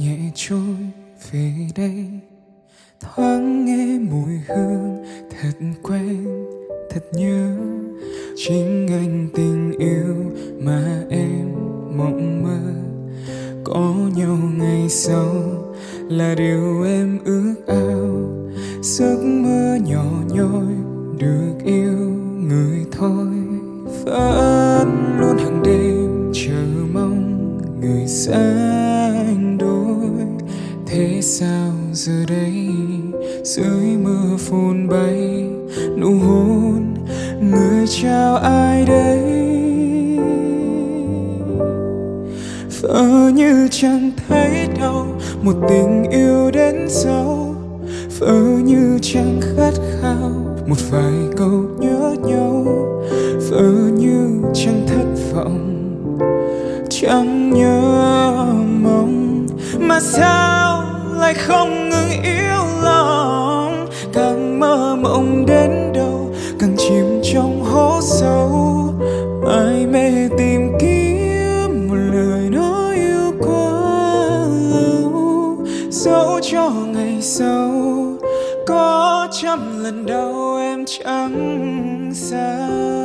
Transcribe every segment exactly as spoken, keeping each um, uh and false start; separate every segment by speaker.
Speaker 1: nhẹ trôi về đây, thoáng nghe mùi hương thật quen thật nhớ. Chính anh tình yêu mà em mộng mơ, có nhau ngày sau là điều em ước ao. Giấc mơ nhỏ nhoi được yêu người thôi, vẫn luôn hàng đêm chờ mong người sánh đôi. Thế sao giờ đây dưới mưa phun bay nụ hôn, người trao ai đây? Vỡ như chẳng thấy đâu một tình yêu đến sau, vỡ như chẳng khát khao một vài câu nhớ nhau, vỡ như chẳng thất vọng chẳng nhớ mong. Mà sao lại không ngừng yêu lòng, càng mơ mộng đến đâu càng chìm trong hố sâu. Mãi mê tìm kiếm một lời nói yêu quá lâu, dẫu cho ngày sau có trăm lần đau em chẳng sao.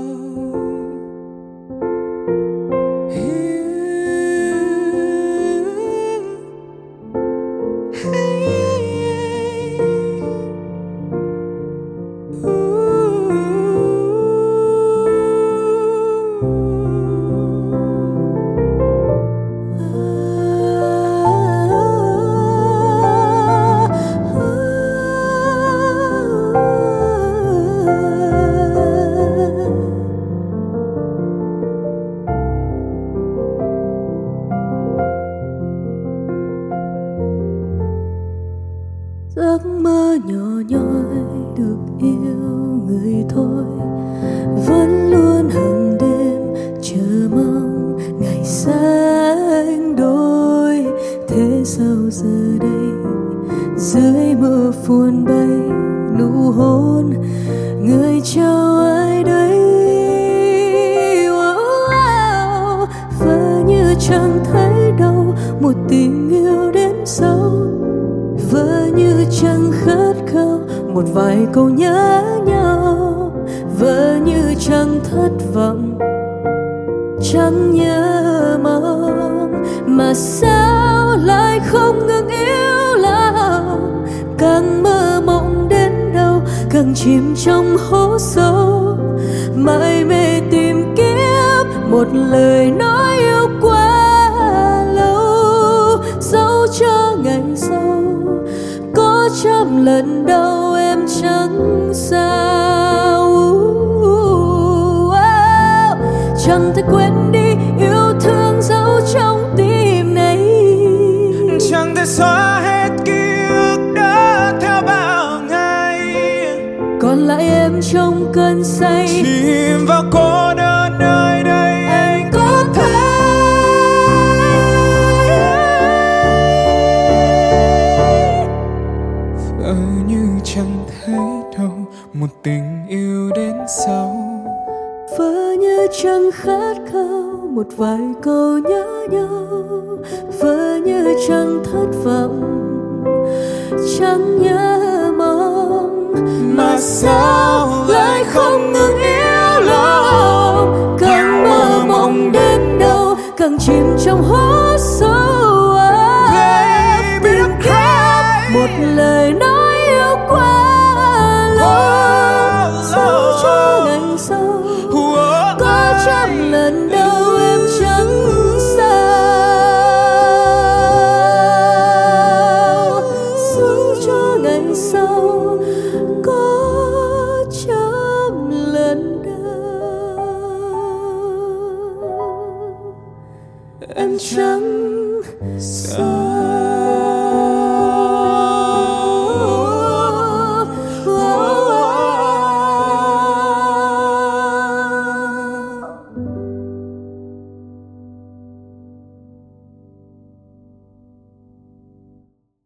Speaker 2: Giấc mơ nhỏ nhoi được yêu người thôi, vẫn luôn hàng đêm chờ mong ngày sánh đôi. Thế sao giờ đây dưới mưa phun bay nụ hôn, người trao ai đấy? Wow, và như chẳng thấy đâu một tình yêu đến sau, vỡ như chẳng khát khao một vài câu nhớ nhau, vỡ như chẳng thất vọng chẳng nhớ mong. Mà sao lại không ngừng yêu lòng, càng mơ mộng đến đâu càng chìm trong hố sâu. Mãi mê tìm kiếm một lời nói yêu quá lâu, dẫu cho ngày sau có trăm lần đau em chẳng sao. Chẳng thể quên đi yêu thương dẫu trong tim này,
Speaker 1: chẳng thể xóa hết ký ức đã theo bao ngày.
Speaker 2: Còn lại em trong cơn say
Speaker 1: chìm vào cô đơn nơi đây anh có thể. Vỡ như chẳng thấy đâu một tình yêu đến sau,
Speaker 2: vỡ như chẳng khát khao một vài câu nhớ nhau, vỡ như chẳng thất vọng chẳng nhớ mong.
Speaker 1: Mà sao lại không ngừng yêu lòng,
Speaker 2: càng mơ mộng đến đâu càng chìm trong hố sâu.
Speaker 1: Baby don't cry,
Speaker 2: một lời nói yêu quá lâu, dẫu cho ngày sau có trăm lần đâu em chẳng sao. Dẫu cho ngày sau có trăm lần đâu em chẳng